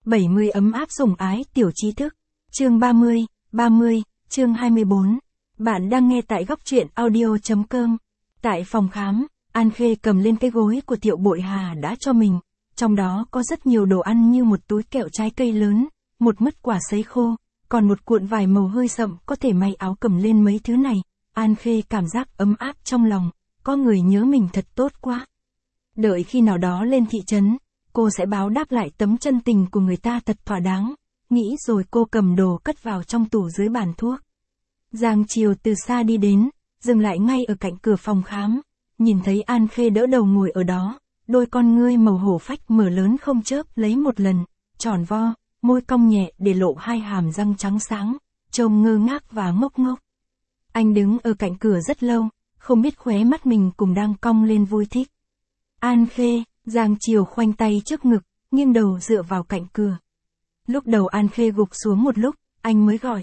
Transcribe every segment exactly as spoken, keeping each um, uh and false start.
bảy mươi ấm áp sủng ái tiểu trí thức. Chương ba mươi, ba mươi, chương hai mươi bốn. Bạn đang nghe tại góc truyện audio chấm com. Tại phòng khám, An Khê cầm lên cái gối của Thiệu Bội Hà đã cho mình. Trong đó có rất nhiều đồ ăn như một túi kẹo trái cây lớn, một mứt quả sấy khô, còn một cuộn vải màu hơi sậm có thể may áo cầm lên mấy thứ này. An Khê cảm giác ấm áp trong lòng, có người nhớ mình thật tốt quá. Đợi khi nào đó lên thị trấn, cô sẽ báo đáp lại tấm chân tình của người ta thật thỏa đáng. Nghĩ rồi cô cầm đồ cất vào trong tủ dưới bàn thuốc. Giang Triều từ xa đi đến, dừng lại ngay ở cạnh cửa phòng khám. Nhìn thấy An Khê đỡ đầu ngồi ở đó, đôi con ngươi màu hổ phách mở lớn không chớp lấy một lần, tròn vo, môi cong nhẹ để lộ hai hàm răng trắng sáng, trông ngơ ngác và ngốc ngốc. Anh đứng ở cạnh cửa rất lâu, không biết khóe mắt mình cùng đang cong lên vui thích. An Khê, Giang Triều khoanh tay trước ngực, nghiêng đầu dựa vào cạnh cửa. Lúc đầu An Khê gục xuống một lúc, anh mới gọi.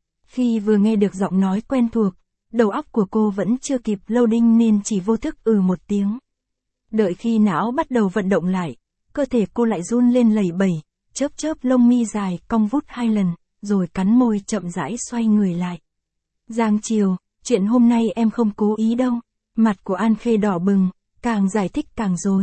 Khi vừa nghe được giọng nói quen thuộc, đầu óc của cô vẫn chưa kịp loading nên chỉ vô thức ừ một tiếng. Đợi khi não bắt đầu vận động lại, cơ thể cô lại run lên lẩy bẩy, chớp chớp lông mi dài cong vút hai lần, rồi cắn môi chậm rãi xoay người lại. Giang Triều, chuyện hôm nay em không cố ý đâu. Mặt của An Khê đỏ bừng, càng giải thích càng rối.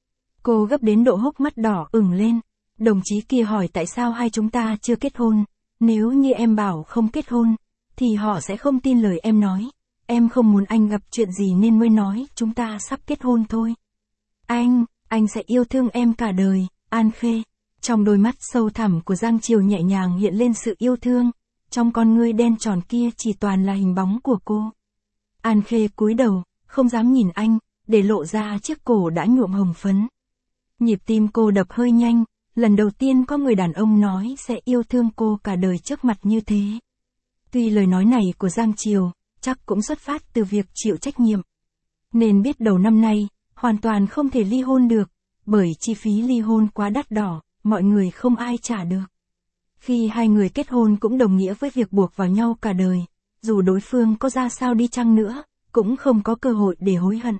Cô gấp đến độ hốc mắt đỏ ửng lên. Đồng chí kia hỏi tại sao hai chúng ta chưa kết hôn. Nếu như em bảo không kết hôn, thì họ sẽ không tin lời em nói. Em không muốn anh gặp chuyện gì nên mới nói chúng ta sắp kết hôn thôi. Anh, anh sẽ yêu thương em cả đời, An Khê. Trong đôi mắt sâu thẳm của Giang Triều nhẹ nhàng hiện lên sự yêu thương. Trong con ngươi đen tròn kia chỉ toàn là hình bóng của cô. An Khê cúi đầu, không dám nhìn anh, để lộ ra chiếc cổ đã nhuộm hồng phấn. Nhịp tim cô đập hơi nhanh, lần đầu tiên có người đàn ông nói sẽ yêu thương cô cả đời trước mặt như thế. Tuy lời nói này của Giang Triều, chắc cũng xuất phát từ việc chịu trách nhiệm. Nên biết đầu năm nay, hoàn toàn không thể ly hôn được, bởi chi phí ly hôn quá đắt đỏ, mọi người không ai trả được. Khi hai người kết hôn cũng đồng nghĩa với việc buộc vào nhau cả đời, dù đối phương có ra sao đi chăng nữa, cũng không có cơ hội để hối hận.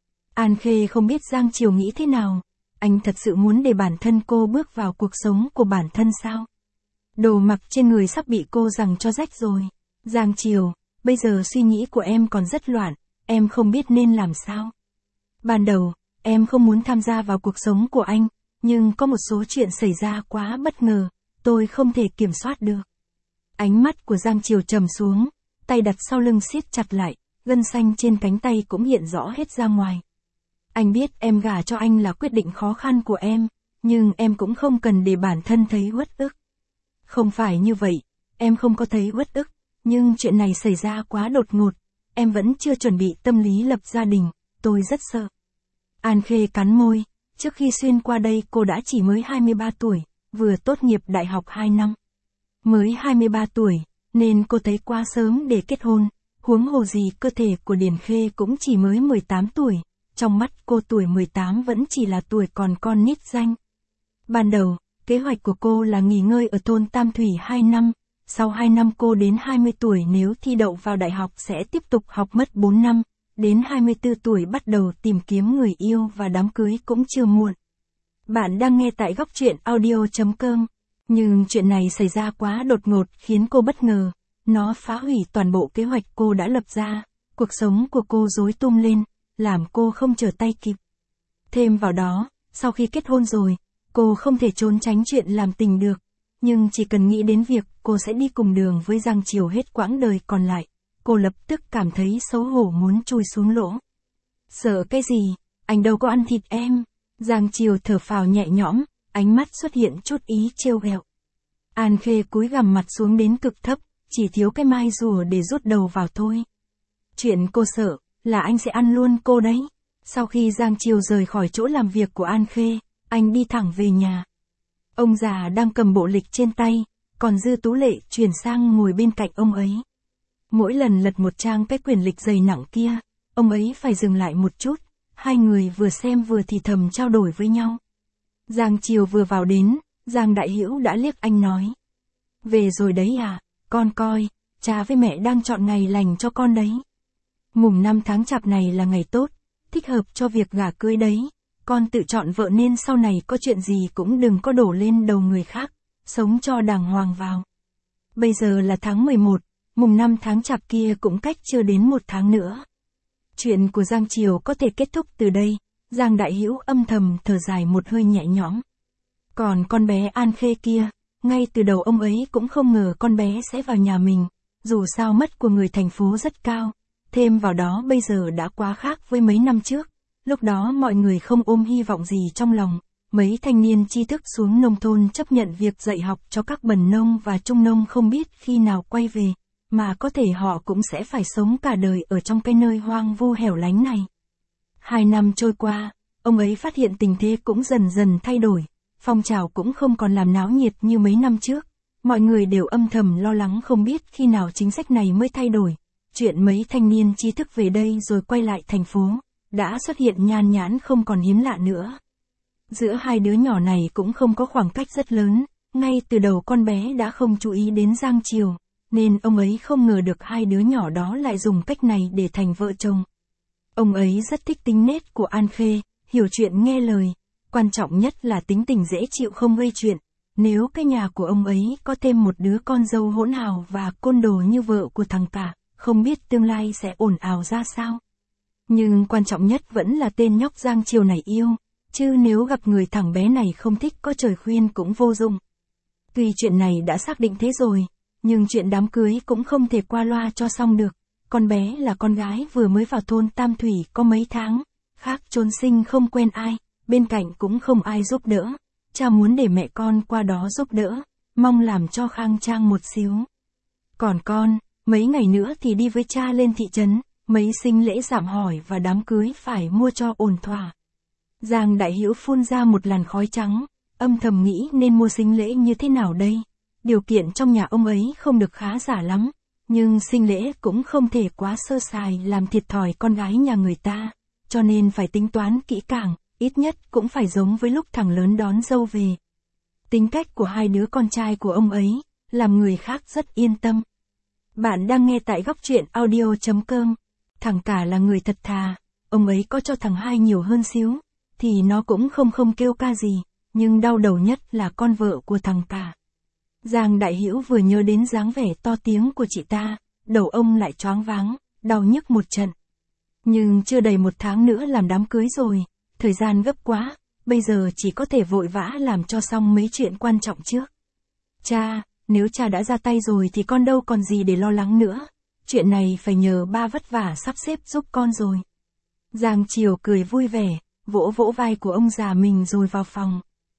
An Khê không biết Giang Triều nghĩ thế nào, anh thật sự muốn để bản thân cô bước vào cuộc sống của bản thân sao? Đồ mặc trên người sắp bị cô giằng cho rách rồi. Giang Triều, bây giờ suy nghĩ của em còn rất loạn, em không biết nên làm sao. Ban đầu, em không muốn tham gia vào cuộc sống của anh, nhưng có một số chuyện xảy ra quá bất ngờ, tôi không thể kiểm soát được. Ánh mắt của Giang Triều trầm xuống, tay đặt sau lưng siết chặt lại, gân xanh trên cánh tay cũng hiện rõ hết ra ngoài. Anh biết em gả cho anh là quyết định khó khăn của em, nhưng em cũng không cần để bản thân thấy uất ức. Không phải như vậy, em không có thấy uất ức, nhưng chuyện này xảy ra quá đột ngột, em vẫn chưa chuẩn bị tâm lý lập gia đình, tôi rất sợ. An Khê cắn môi, trước khi xuyên qua đây cô đã chỉ mới hai mươi ba tuổi, vừa tốt nghiệp đại học hai năm. Mới hai mươi ba tuổi, nên cô thấy quá sớm để kết hôn, huống hồ gì cơ thể của Điền Khê cũng chỉ mới mười tám tuổi, trong mắt cô tuổi mười tám vẫn chỉ là tuổi còn con nít danh. Ban đầu, kế hoạch của cô là nghỉ ngơi ở thôn Tam Thủy hai năm, sau hai năm cô đến hai mươi tuổi nếu thi đậu vào đại học sẽ tiếp tục học mất bốn năm, đến hai mươi tư tuổi bắt đầu tìm kiếm người yêu và đám cưới cũng chưa muộn. Bạn đang nghe tại góc truyện audio chấm com. Nhưng chuyện này xảy ra quá đột ngột khiến cô bất ngờ, nó phá hủy toàn bộ kế hoạch cô đã lập ra, cuộc sống của cô rối tung lên, làm cô không trở tay kịp. Thêm vào đó, sau khi kết hôn rồi, cô không thể trốn tránh chuyện làm tình được, nhưng chỉ cần nghĩ đến việc cô sẽ đi cùng đường với Giang Triều hết quãng đời còn lại, cô lập tức cảm thấy xấu hổ muốn chui xuống lỗ. Sợ cái gì, anh đâu có ăn thịt em. Giang Triều thở phào nhẹ nhõm, ánh mắt xuất hiện chút ý trêu ghẹo. An Khê cúi gằm mặt xuống đến cực thấp, chỉ thiếu cái mai rùa để rút đầu vào thôi. Chuyện cô sợ, là anh sẽ ăn luôn cô đấy. Sau khi Giang Triều rời khỏi chỗ làm việc của An Khê, anh đi thẳng về nhà. Ông già đang cầm bộ lịch trên tay, còn Dư Tú Lệ chuyển sang ngồi bên cạnh ông ấy. Mỗi lần lật một trang cái quyển lịch dày nặng kia, ông ấy phải dừng lại một chút, hai người vừa xem vừa thì thầm trao đổi với nhau. Giang Triều vừa vào đến, Giang Đại Hữu đã liếc anh nói. Về rồi đấy à, con coi, cha với mẹ đang chọn ngày lành cho con đấy. Mùng năm tháng chạp này là ngày tốt, thích hợp cho việc gả cưới đấy, con tự chọn vợ nên sau này có chuyện gì cũng đừng có đổ lên đầu người khác, sống cho đàng hoàng vào. Bây giờ là tháng mười một, mùng năm tháng chạp kia cũng cách chưa đến một tháng nữa. Chuyện của Giang Triều có thể kết thúc từ đây, Giang Đại Hữu âm thầm thở dài một hơi nhẹ nhõm. Còn con bé An Khê kia, ngay từ đầu ông ấy cũng không ngờ con bé sẽ vào nhà mình, dù sao mất của người thành phố rất cao, thêm vào đó bây giờ đã quá khác với mấy năm trước, lúc đó mọi người không ôm hy vọng gì trong lòng, mấy thanh niên tri thức xuống nông thôn chấp nhận việc dạy học cho các bần nông và trung nông không biết khi nào quay về, mà có thể họ cũng sẽ phải sống cả đời ở trong cái nơi hoang vu hẻo lánh này. Hai năm trôi qua, ông ấy phát hiện tình thế cũng dần dần thay đổi, phong trào cũng không còn làm náo nhiệt như mấy năm trước, mọi người đều âm thầm lo lắng không biết khi nào chính sách này mới thay đổi. Chuyện mấy thanh niên tri thức về đây rồi quay lại thành phố, đã xuất hiện nhan nhãn không còn hiếm lạ nữa. Giữa hai đứa nhỏ này cũng không có khoảng cách rất lớn, ngay từ đầu con bé đã không chú ý đến Giang Triều, nên ông ấy không ngờ được hai đứa nhỏ đó lại dùng cách này để thành vợ chồng. Ông ấy rất thích tính nết của An Khê, hiểu chuyện nghe lời, quan trọng nhất là tính tình dễ chịu không gây chuyện. Nếu cái nhà của ông ấy có thêm một đứa con dâu hỗn hào và côn đồ như vợ của thằng cả, không biết tương lai sẽ ồn ào ra sao. Nhưng quan trọng nhất vẫn là tên nhóc Giang Triều này yêu, chứ nếu gặp người thằng bé này không thích có trời khuyên cũng vô dụng. Tuy chuyện này đã xác định thế rồi, nhưng chuyện đám cưới cũng không thể qua loa cho xong được. Con bé là con gái vừa mới vào thôn Tam Thủy có mấy tháng, khác chốn sinh không quen ai, bên cạnh cũng không ai giúp đỡ. Cha muốn để mẹ con qua đó giúp đỡ, mong làm cho khang trang một xíu. Còn con, mấy ngày nữa thì đi với cha lên thị trấn, mấy sinh lễ dạm hỏi và đám cưới phải mua cho ổn thỏa. Giang Đại Hữu phun ra một làn khói trắng, âm thầm nghĩ nên mua sinh lễ như thế nào đây. Điều kiện trong nhà ông ấy không được khá giả lắm, nhưng sinh lễ cũng không thể quá sơ sài làm thiệt thòi con gái nhà người ta, cho nên phải tính toán kỹ càng, ít nhất cũng phải giống với lúc thằng lớn đón dâu về. Tính cách của hai đứa con trai của ông ấy, làm người khác rất yên tâm. Bạn đang nghe tại góc truyện audio chấm com. Thằng cả là người thật thà, ông ấy có cho thằng hai nhiều hơn xíu, thì nó cũng không không kêu ca gì, nhưng đau đầu nhất là con vợ của thằng cả. Giang Đại Hữu vừa nhớ đến dáng vẻ to tiếng của chị ta, đầu ông lại choáng váng, đau nhức một trận. Nhưng chưa đầy một tháng nữa làm đám cưới rồi, thời gian gấp quá, bây giờ chỉ có thể vội vã làm cho xong mấy chuyện quan trọng trước. Cha, nếu cha đã ra tay rồi thì con đâu còn gì để lo lắng nữa, chuyện này phải nhờ ba vất vả sắp xếp giúp con rồi. Giang Triều cười vui vẻ, vỗ vỗ vai của ông già mình rồi vào phòng.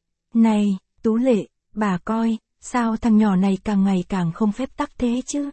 Này, Tú Lệ, bà coi, sao thằng nhỏ này càng ngày càng không phép tắc thế chứ?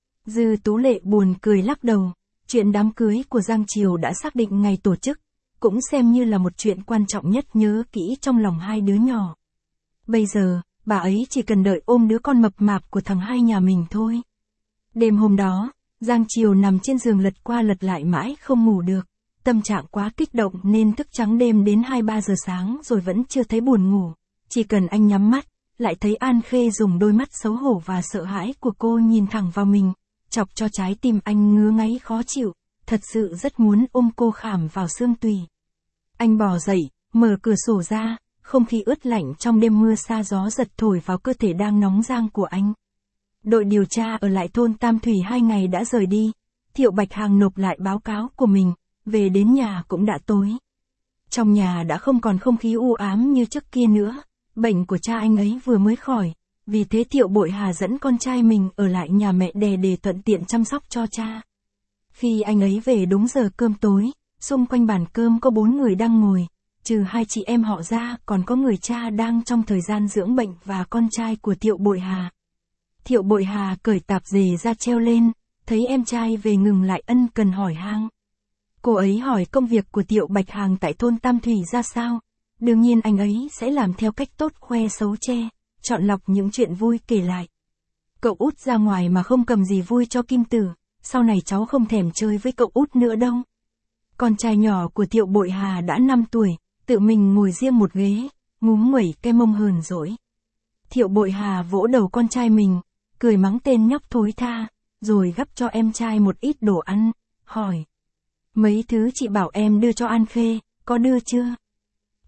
Dư Tú Lệ buồn cười lắc đầu, chuyện đám cưới của Giang Triều đã xác định ngày tổ chức, cũng xem như là một chuyện quan trọng nhất nhớ kỹ trong lòng hai đứa nhỏ. Bây giờ, bà ấy chỉ cần đợi ôm đứa con mập mạp của thằng hai nhà mình thôi. Đêm hôm đó, Giang Triều nằm trên giường lật qua lật lại mãi không ngủ được, tâm trạng quá kích động nên thức trắng đêm đến hai ba giờ sáng rồi vẫn chưa thấy buồn ngủ, chỉ cần anh nhắm mắt, lại thấy An Khê dùng đôi mắt xấu hổ và sợ hãi của cô nhìn thẳng vào mình, chọc cho trái tim anh ngứa ngáy khó chịu, thật sự rất muốn ôm cô khảm vào xương tùy. Anh bò dậy, mở cửa sổ ra, không khí ướt lạnh trong đêm mưa sa gió giật thổi vào cơ thể đang nóng rang của anh. Đội điều tra ở lại thôn Tam Thủy hai ngày đã rời đi, Thiệu Bạch Hằng nộp lại báo cáo của mình, về đến nhà cũng đã tối. Trong nhà đã không còn không khí u ám như trước kia nữa, bệnh của cha anh ấy vừa mới khỏi, vì thế Thiệu Bội Hà dẫn con trai mình ở lại nhà mẹ đẻ để thuận tiện chăm sóc cho cha. Khi anh ấy về đúng giờ cơm tối, xung quanh bàn cơm có bốn người đang ngồi, trừ hai chị em họ ra còn có người cha đang trong thời gian dưỡng bệnh và con trai của Thiệu Bội Hà. Thiệu Bội Hà cởi tạp dề ra treo lên, thấy em trai về ngừng lại ân cần hỏi han. Cô ấy hỏi công việc của Thiệu Bạch Hằng tại thôn Tam Thủy ra sao, đương nhiên anh ấy sẽ làm theo cách tốt khoe xấu che, chọn lọc những chuyện vui kể lại. Cậu út ra ngoài mà không cầm gì vui cho Kim Tử, sau này cháu không thèm chơi với cậu út nữa đâu. Con trai nhỏ của Thiệu Bội Hà đã năm tuổi, tự mình ngồi riêng một ghế, ngúm nguẩy cái mông hờn dỗi. Thiệu Bội Hà vỗ đầu con trai mình, cười mắng tên nhóc thối tha, rồi gắp cho em trai một ít đồ ăn, hỏi. Mấy thứ chị bảo em đưa cho An Khê, có đưa chưa?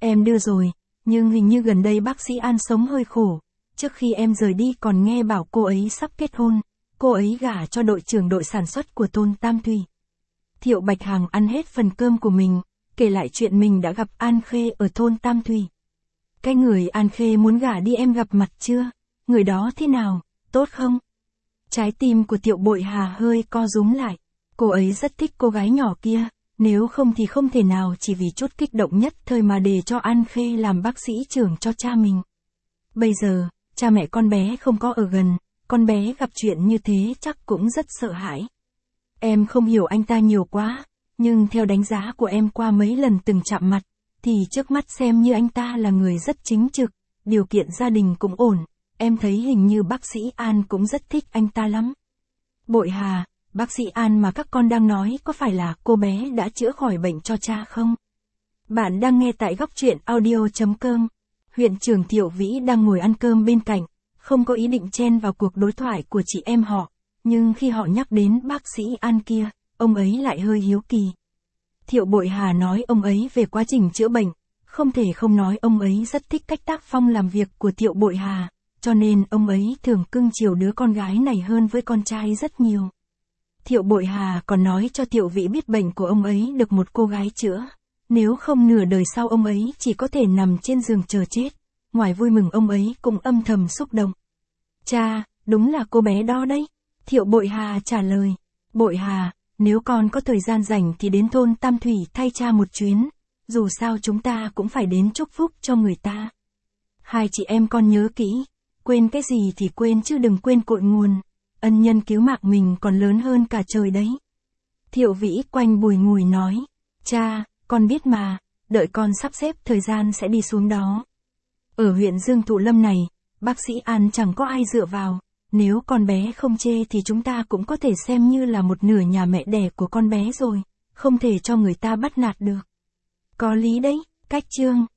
Em đưa rồi, nhưng hình như gần đây bác sĩ An sống hơi khổ. Trước khi em rời đi còn nghe bảo cô ấy sắp kết hôn, cô ấy gả cho đội trưởng đội sản xuất của Tôn Tam Thủy. Thiệu Bạch Hằng ăn hết phần cơm của mình, kể lại chuyện mình đã gặp An Khê ở thôn Tam Thủy. Cái người An Khê muốn gả đi em gặp mặt chưa? Người đó thế nào, tốt không? Trái tim của Thiệu Bội Hà hơi co rúm lại. Cô ấy rất thích cô gái nhỏ kia, nếu không thì không thể nào chỉ vì chút kích động nhất thời mà để cho An Khê làm bác sĩ trưởng cho cha mình. Bây giờ, cha mẹ con bé không có ở gần, con bé gặp chuyện như thế chắc cũng rất sợ hãi. Em không hiểu anh ta nhiều quá, nhưng theo đánh giá của em qua mấy lần từng chạm mặt, thì trước mắt xem như anh ta là người rất chính trực, điều kiện gia đình cũng ổn, em thấy hình như bác sĩ An cũng rất thích anh ta lắm. Bội Hà, bác sĩ An mà các con đang nói có phải là cô bé đã chữa khỏi bệnh cho cha không? Bạn đang nghe tại góc truyện audio chấm com. Huyện trưởng Thiệu Vĩ đang ngồi ăn cơm bên cạnh, không có ý định chen vào cuộc đối thoại của chị em họ, nhưng khi họ nhắc đến bác sĩ An kia, ông ấy lại hơi hiếu kỳ. Thiệu Bội Hà nói ông ấy về quá trình chữa bệnh, không thể không nói ông ấy rất thích cách tác phong làm việc của Thiệu Bội Hà, cho nên ông ấy thường cưng chiều đứa con gái này hơn với con trai rất nhiều. Thiệu Bội Hà còn nói cho Thiệu Vĩ biết bệnh của ông ấy được một cô gái chữa, nếu không nửa đời sau ông ấy chỉ có thể nằm trên giường chờ chết. Ngoài vui mừng ông ấy cũng âm thầm xúc động. Cha, đúng là cô bé đó đấy. Thiệu Bội Hà trả lời. Bội Hà, nếu con có thời gian rảnh thì đến thôn Tam Thủy thay cha một chuyến, dù sao chúng ta cũng phải đến chúc phúc cho người ta. Hai chị em con nhớ kỹ, quên cái gì thì quên chứ đừng quên cội nguồn, ân nhân cứu mạng mình còn lớn hơn cả trời đấy. Thiệu Vĩ quanh bùi ngùi nói, cha, con biết mà, đợi con sắp xếp thời gian sẽ đi xuống đó. Ở huyện Dương Thụ Lâm này, bác sĩ An chẳng có ai dựa vào, nếu con bé không chê thì chúng ta cũng có thể xem như là một nửa nhà mẹ đẻ của con bé rồi, không thể cho người ta bắt nạt được. Có lý đấy, cách chương.